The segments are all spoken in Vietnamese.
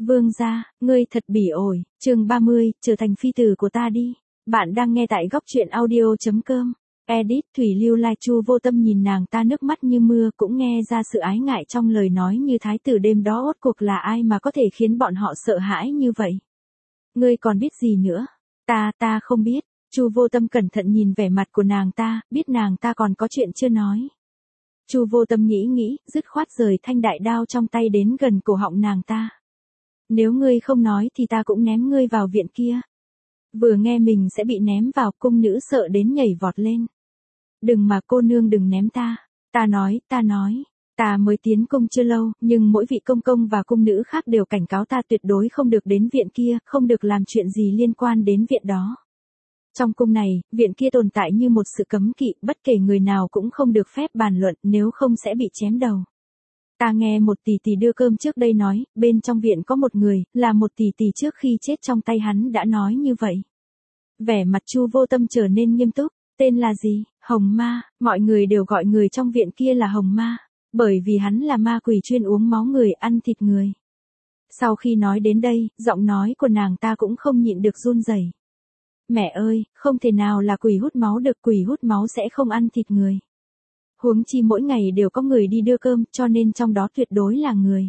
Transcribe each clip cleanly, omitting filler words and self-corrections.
Vương gia, ngươi thật bỉ ổi, chương 30, trở thành phi tử của ta đi. Bạn đang nghe tại góc truyện audio.com. Edit Thủy Lưu Lai. Chu Vô Tâm nhìn nàng ta nước mắt như mưa, cũng nghe ra sự ái ngại trong lời nói như thái tử đêm đó. Rốt cuộc là ai mà có thể khiến bọn họ sợ hãi như vậy? Ngươi còn biết gì nữa? Ta không biết. Chu Vô Tâm cẩn thận nhìn vẻ mặt của nàng ta, biết nàng ta còn có chuyện chưa nói. Chu Vô Tâm nghĩ, dứt khoát rời thanh đại đao trong tay đến gần cổ họng nàng ta. Nếu ngươi không nói thì ta cũng ném ngươi vào viện kia. Vừa nghe mình sẽ bị ném vào, cung nữ sợ đến nhảy vọt lên. Đừng mà cô nương, đừng ném ta. Ta nói, ta mới tiến cung chưa lâu, nhưng mỗi vị công công và cung nữ khác đều cảnh cáo ta tuyệt đối không được đến viện kia, không được làm chuyện gì liên quan đến viện đó. Trong cung này, viện kia tồn tại như một sự cấm kỵ, bất kể người nào cũng không được phép bàn luận, nếu không sẽ bị chém đầu. Ta nghe một tỷ tỷ đưa cơm trước đây nói, bên trong viện có một người, là một tỷ tỷ trước khi chết trong tay hắn đã nói như vậy. Vẻ mặt Chu Vô Tâm trở nên nghiêm túc. Tên là gì? Hồng Ma. Mọi người đều gọi người trong viện kia là Hồng Ma, bởi vì hắn là ma quỷ chuyên uống máu người, ăn thịt người. Sau khi nói đến đây, giọng nói của nàng ta cũng không nhịn được run rẩy. Mẹ ơi, không thể nào là quỷ hút máu được, quỷ hút máu sẽ không ăn thịt người. Huống chi mỗi ngày đều có người đi đưa cơm, cho nên trong đó tuyệt đối là người.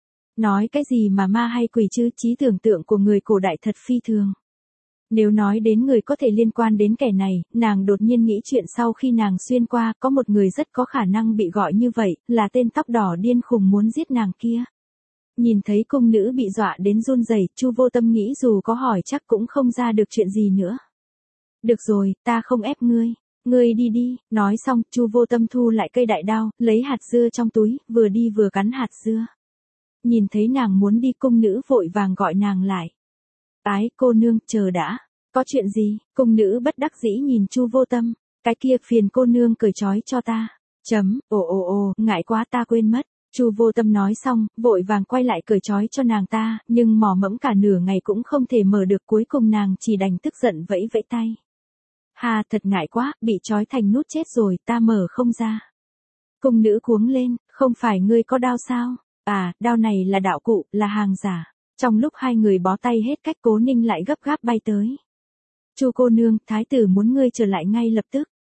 Nói cái gì mà ma hay quỷ chứ, trí tưởng tượng của người cổ đại thật phi thường. Nếu nói đến người có thể liên quan đến kẻ này, nàng đột nhiên nghĩ chuyện sau khi nàng xuyên qua, có một người rất có khả năng bị gọi như vậy, là tên tóc đỏ điên khùng muốn giết nàng kia. Nhìn thấy cung nữ bị dọa đến run rẩy, Chu Vô Tâm nghĩ dù có hỏi chắc cũng không ra được chuyện gì nữa. Được rồi, ta không ép ngươi. Ngươi đi đi. Nói xong, Chu Vô Tâm thu lại cây đại đao, lấy hạt dưa trong túi, vừa đi vừa cắn hạt dưa. Nhìn thấy nàng muốn đi, cung nữ vội vàng gọi nàng lại. Ái, cô nương, chờ đã. Có chuyện gì? Cung nữ bất đắc dĩ nhìn Chu Vô Tâm. Cái kia, phiền cô nương cởi trói cho ta. Ngại quá, ta quên mất. Chu Vô Tâm nói xong, vội vàng quay lại cởi trói cho nàng ta, nhưng mò mẫm cả nửa ngày cũng không thể mở được, cuối cùng nàng chỉ đành tức giận vẫy vẫy tay. Hà, thật ngại quá, bị trói thành nút chết rồi, ta mở không ra. Cung nữ cuống lên, không phải ngươi có đao sao? À, đao này là đạo cụ, là hàng giả. Trong lúc hai người bó tay hết cách, Cố Ninh lại gấp gáp bay tới. Chu cô nương, thái tử muốn ngươi trở lại ngay lập tức.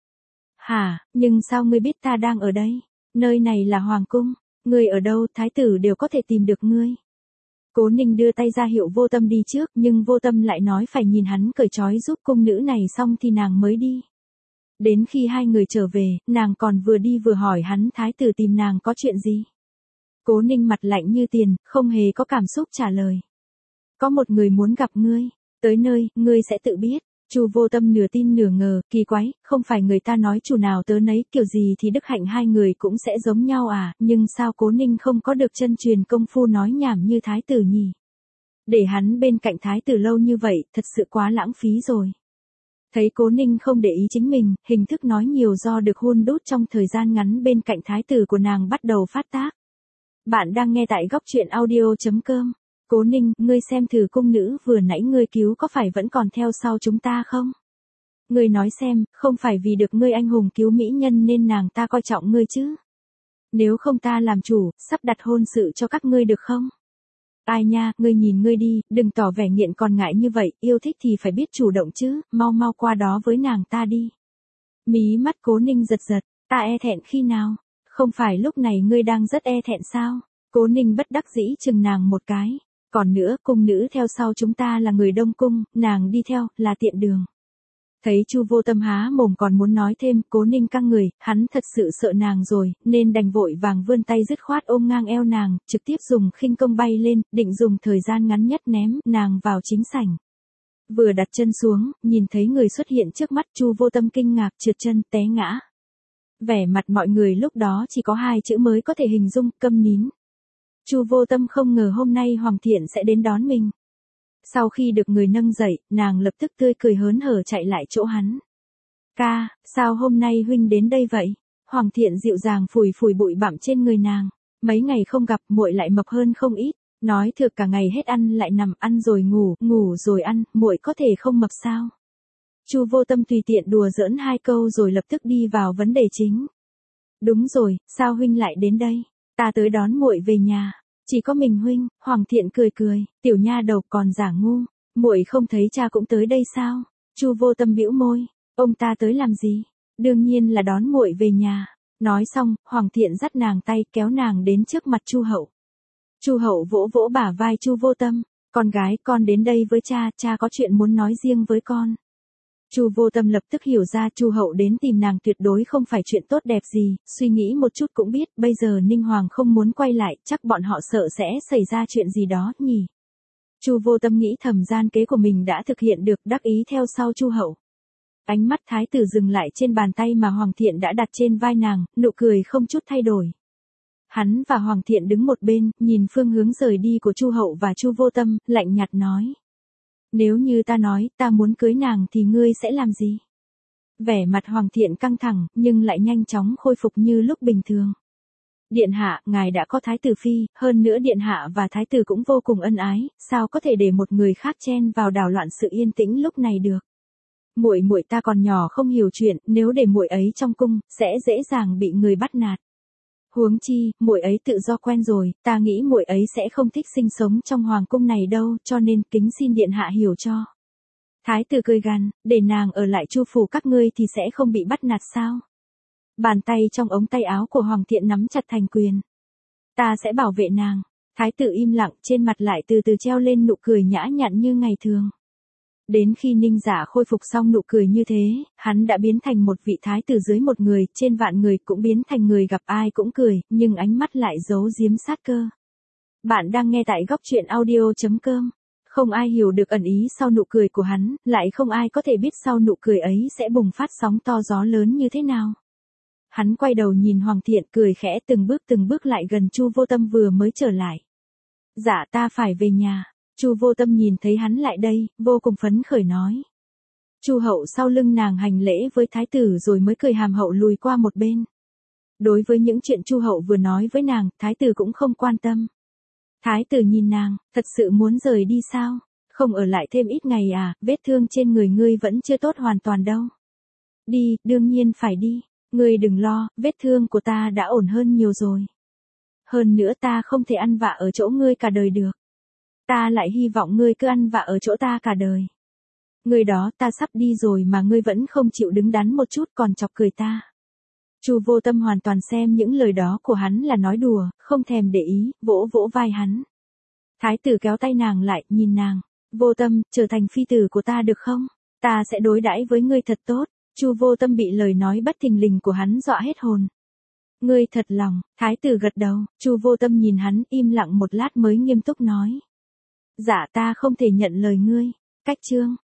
Hả, nhưng sao ngươi biết ta đang ở đây? Nơi này là hoàng cung, ngươi ở đâu thái tử đều có thể tìm được ngươi. Cố Ninh đưa tay ra hiệu Vô Tâm đi trước, nhưng Vô Tâm lại nói phải nhìn hắn cởi trói giúp cung nữ này xong thì nàng mới đi. Đến khi hai người trở về, nàng còn vừa đi vừa hỏi hắn thái tử tìm nàng có chuyện gì. Cố Ninh mặt lạnh như tiền, không hề có cảm xúc trả lời. Có một người muốn gặp ngươi, tới nơi, ngươi sẽ tự biết. Chu Vô Tâm nửa tin nửa ngờ, kỳ quái, không phải người ta nói chủ nào tớ nấy, kiểu gì thì đức hạnh hai người cũng sẽ giống nhau à, nhưng sao Cố Ninh không có được chân truyền công phu nói nhảm như thái tử nhỉ? Để hắn bên cạnh thái tử lâu như vậy, thật sự quá lãng phí rồi. Thấy Cố Ninh không để ý chính mình, hình thức nói nhiều do được hun đút trong thời gian ngắn bên cạnh thái tử của nàng bắt đầu phát tác. Bạn đang nghe tại góc truyện audio.com. Cố Ninh, ngươi xem thử cung nữ vừa nãy ngươi cứu có phải vẫn còn theo sau chúng ta không? Ngươi nói xem, không phải vì được ngươi anh hùng cứu mỹ nhân nên nàng ta coi trọng ngươi chứ? Nếu không ta làm chủ, sắp đặt hôn sự cho các ngươi được không? Ai nha, ngươi nhìn ngươi đi, đừng tỏ vẻ nghiện còn ngại như vậy, yêu thích thì phải biết chủ động chứ, mau qua đó với nàng ta đi. Mí mắt Cố Ninh giật giật, ta e thẹn khi nào? Không phải lúc này ngươi đang rất e thẹn sao? Cố Ninh bất đắc dĩ chừng nàng một cái. Còn nữa, cung nữ theo sau chúng ta là người Đông Cung, nàng đi theo, là tiện đường. Thấy Chu Vô Tâm há mồm còn muốn nói thêm, Cố Ninh căng người, hắn thật sự sợ nàng rồi, nên đành vội vàng vươn tay dứt khoát ôm ngang eo nàng, trực tiếp dùng khinh công bay lên, định dùng thời gian ngắn nhất ném nàng vào chính sảnh. Vừa đặt chân xuống, nhìn thấy người xuất hiện trước mắt, Chu Vô Tâm kinh ngạc trượt chân, té ngã. Vẻ mặt mọi người lúc đó chỉ có hai chữ mới có thể hình dung, câm nín. Chu Vô Tâm không ngờ hôm nay Hoàng Thiện sẽ đến đón mình. Sau khi được người nâng dậy, nàng lập tức tươi cười hớn hở chạy lại chỗ hắn. Ca, sao hôm nay huynh đến đây vậy? Hoàng Thiện dịu dàng phủi phủi bụi bặm trên người nàng. Mấy ngày không gặp, muội lại mập hơn không ít. Nói thực cả ngày hết ăn lại nằm, ăn rồi ngủ, ngủ rồi ăn, muội có thể không mập sao? Chu Vô Tâm tùy tiện đùa giỡn hai câu rồi lập tức đi vào vấn đề chính. Đúng rồi, sao huynh lại đến đây? Ta tới đón muội về nhà. Chỉ có mình huynh. Hoàng thiện cười cười, tiểu nha đầu còn giả ngu, muội không thấy cha cũng tới đây sao? Chu Vô Tâm bĩu môi, ông ta tới làm gì? Đương nhiên là đón muội về nhà. Nói xong, Hoàng thiện dắt nàng tay kéo nàng đến trước mặt Chu Hậu. Chu Hậu vỗ vỗ bả vai Chu Vô Tâm, con gái con đến đây với cha, cha có chuyện muốn nói riêng với con. Chu Vô Tâm lập tức hiểu ra Chu Hậu đến tìm nàng tuyệt đối không phải chuyện tốt đẹp gì, suy nghĩ một chút cũng biết, bây giờ Ninh Hoàng không muốn quay lại, chắc bọn họ sợ sẽ xảy ra chuyện gì đó, nhỉ. Chu Vô Tâm nghĩ thầm gian kế của mình đã thực hiện được, đắc ý theo sau Chu Hậu. Ánh mắt thái tử dừng lại trên bàn tay mà Hoàng thiện đã đặt trên vai nàng, nụ cười không chút thay đổi. Hắn và Hoàng thiện đứng một bên, nhìn phương hướng rời đi của Chu Hậu và Chu Vô Tâm, lạnh nhạt nói. Nếu như ta nói ta muốn cưới nàng thì ngươi sẽ làm gì? Vẻ mặt Hoàng thiện căng thẳng, nhưng lại nhanh chóng khôi phục như lúc bình thường. Điện hạ, ngài đã có thái tử phi, hơn nữa điện hạ và thái tử cũng vô cùng ân ái, sao có thể để một người khác chen vào đảo loạn sự yên tĩnh lúc này được? Muội muội ta còn nhỏ không hiểu chuyện, nếu để muội ấy trong cung, sẽ dễ dàng bị người bắt nạt. Huống chi, muội ấy tự do quen rồi, ta nghĩ muội ấy sẽ không thích sinh sống trong hoàng cung này đâu, cho nên kính xin điện hạ hiểu cho. Thái tử cười gằn, để nàng ở lại Chu phủ các ngươi thì sẽ không bị bắt nạt sao? Bàn tay trong ống tay áo của Hoàng thiện nắm chặt thành quyền. Ta sẽ bảo vệ nàng. Thái tử im lặng, trên mặt lại từ từ treo lên nụ cười nhã nhặn như ngày thường. Đến khi Ninh Giả khôi phục xong nụ cười như thế, hắn đã biến thành một vị thái tử dưới một người, trên vạn người cũng biến thành người gặp ai cũng cười, nhưng ánh mắt lại giấu giếm sát cơ. Bạn đang nghe tại góc truyện audio.com. Không ai hiểu được ẩn ý sau nụ cười của hắn, lại không ai có thể biết sau nụ cười ấy sẽ bùng phát sóng to gió lớn như thế nào. Hắn quay đầu nhìn Hoàng thiện cười khẽ từng bước lại gần Chu Vô Tâm vừa mới trở lại. Dạ ta phải về nhà. Chu Vô Tâm nhìn thấy hắn lại đây, vô cùng phấn khởi nói. Chu Hậu sau lưng nàng hành lễ với thái tử rồi mới cười hàm hậu lùi qua một bên. Đối với những chuyện Chu Hậu vừa nói với nàng, thái tử cũng không quan tâm. Thái tử nhìn nàng, thật sự muốn rời đi sao? Không ở lại thêm ít ngày à, vết thương trên người ngươi vẫn chưa tốt hoàn toàn đâu. Đi, đương nhiên phải đi. Ngươi đừng lo, vết thương của ta đã ổn hơn nhiều rồi. Hơn nữa ta không thể ăn vạ ở chỗ ngươi cả đời được. Ta lại hy vọng ngươi cứ ăn vạ ở chỗ ta cả đời. Ngươi đó, ta sắp đi rồi mà ngươi vẫn không chịu đứng đắn một chút còn chọc cười ta. Chu Vô Tâm hoàn toàn xem những lời đó của hắn là nói đùa, không thèm để ý, vỗ vỗ vai hắn. Thái tử kéo tay nàng lại, nhìn nàng. Vô Tâm, trở thành phi tử của ta được không? Ta sẽ đối đãi với ngươi thật tốt. Chu Vô Tâm bị lời nói bất thình lình của hắn dọa hết hồn. Ngươi thật lòng, thái tử gật đầu, Chu Vô Tâm nhìn hắn im lặng một lát mới nghiêm túc nói. Dạ ta không thể nhận lời ngươi. Cách chương.